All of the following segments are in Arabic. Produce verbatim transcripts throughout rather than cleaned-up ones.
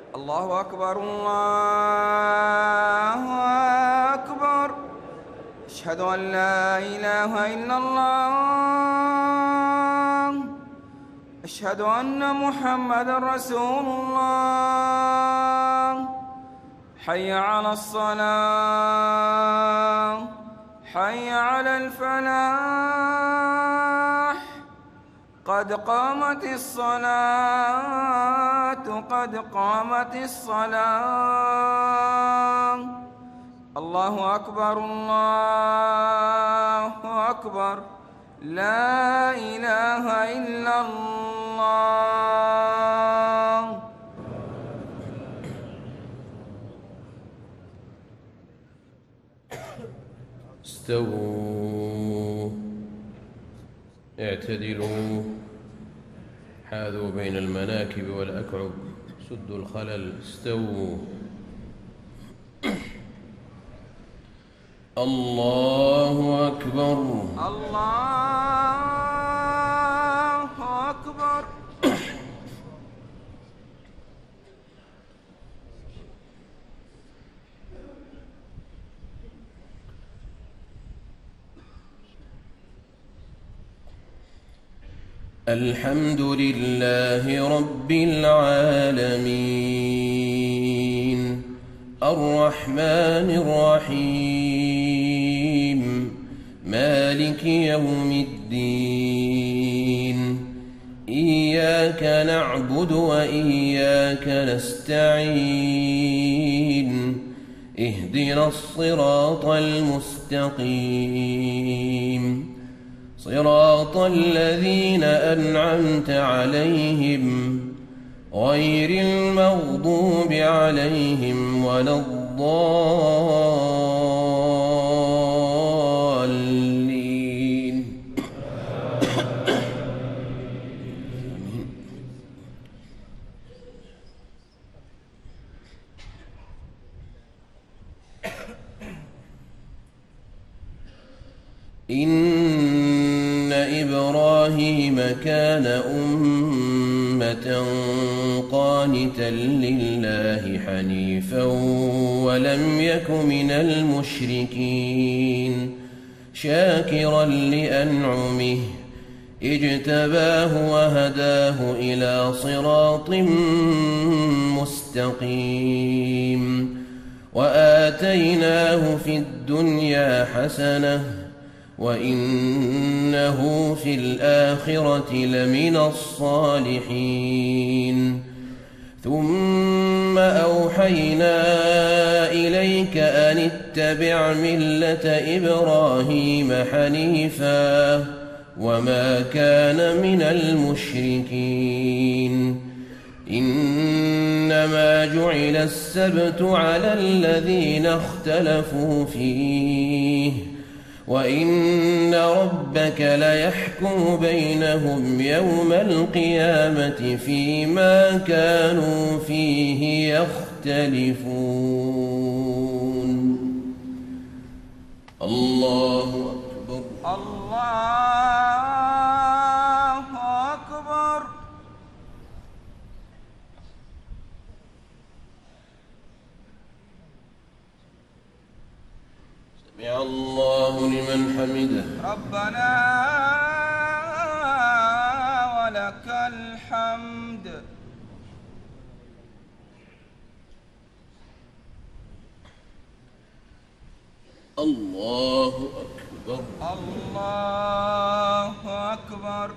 الله أكبر الله أكبر. أشهد أن لا إله إلا الله. أشهد أن محمد رسول الله. حي على الصلاة، حي على الفلاح. قد قامت الصلاة، قد قامت الصلاة. الله أكبر الله أكبر. لا إله إلا الله. استووا، اعتدلوا، حاذوا بين المناكب والأكعب، سدوا الخلل، استووا. الله أكبر الله أكبر. الحمد لله رب العالمين، الرحمن الرحيم، مالك يوم الدين. إياك نعبد وإياك نستعين، اهدنا الصراط المستقيم، صراط الذين أنعمت عليهم غير المغضوب عليهم ولا الضالين. إن إبراهيم كان أمة قانتا لله حنيفا ولم يك من المشركين، شاكرا لأنعمه اجتباه وهداه إلى صراط مستقيم. وآتيناه في الدنيا حسنة وإنه في الآخرة لمن الصالحين. ثم أوحينا إليك أن اتبع ملة إبراهيم حنيفا وما كان من المشركين. إنما جعل السبت على الذين اختلفوا فيه، وإن ربك ليحكم بينهم يوم القيامة فيما كانوا فيه يختلفون. الله أكبر الله أكبر. سمع الله لمن حمده. ربنا ولك الحمد. الله أكبر الله أكبر.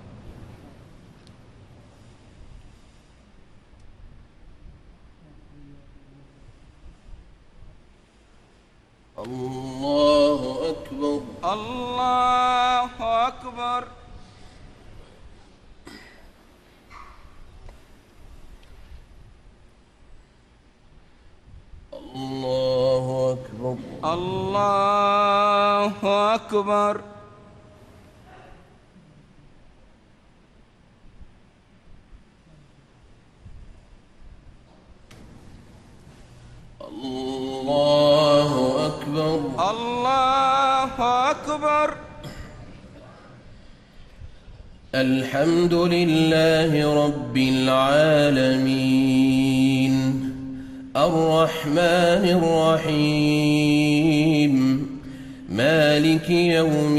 الله أكبر الله أكبر. الله أكبر الله أكبر. الله أكبر الله أكبر. الحمد لله رب العالمين، الرحمن الرحيم مالك يوم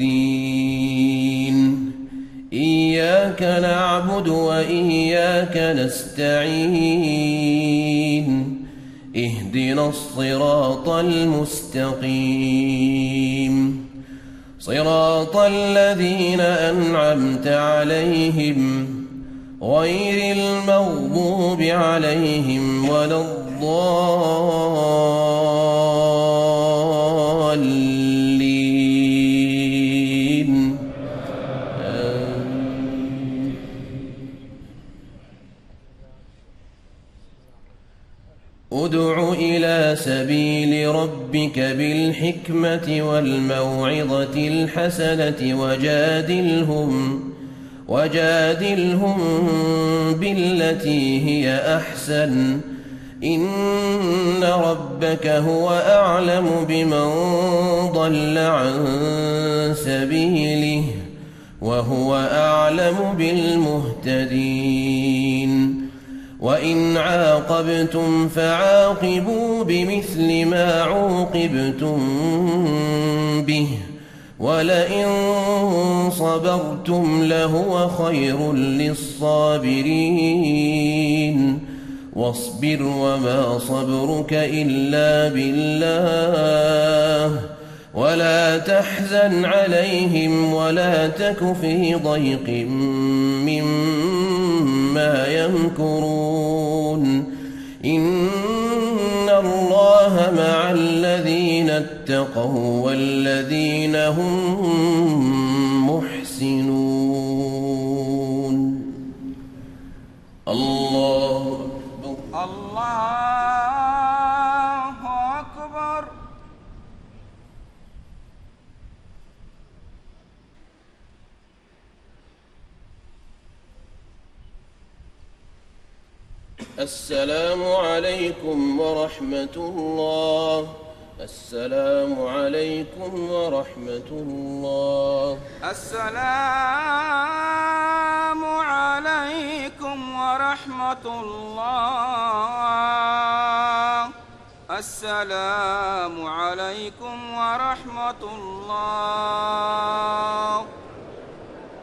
الدين إياك نعبد وإياك نستعين اهدنا الصراط المستقيم صراط الذين أنعمت عليهم غير المغضوب عليهم ولا الضالين آمين. ادع إلى سبيل ربك بالحكمة والموعظة الحسنة وجادلهم وجادلهم بالتي هي أحسن إن ربك هو أعلم بمن ضل عن سبيله وهو أعلم بالمهتدين وإن عاقبتم فعاقبوا بمثل ما عوقبتم به ولئن صبرتم لهو خير للصابرين واصبر وما صبرك إلا بالله ولا تحزن عليهم ولا تك في ضيق مما يمكرون إن الله مع الذين اتقوا والذين هم محسنون الله أكبر الله أكبر. السلام عليكم ورحمة الله. السلام عليكم ورحمة الله. السلام عليكم ورحمة الله. السلام عليكم ورحمة الله.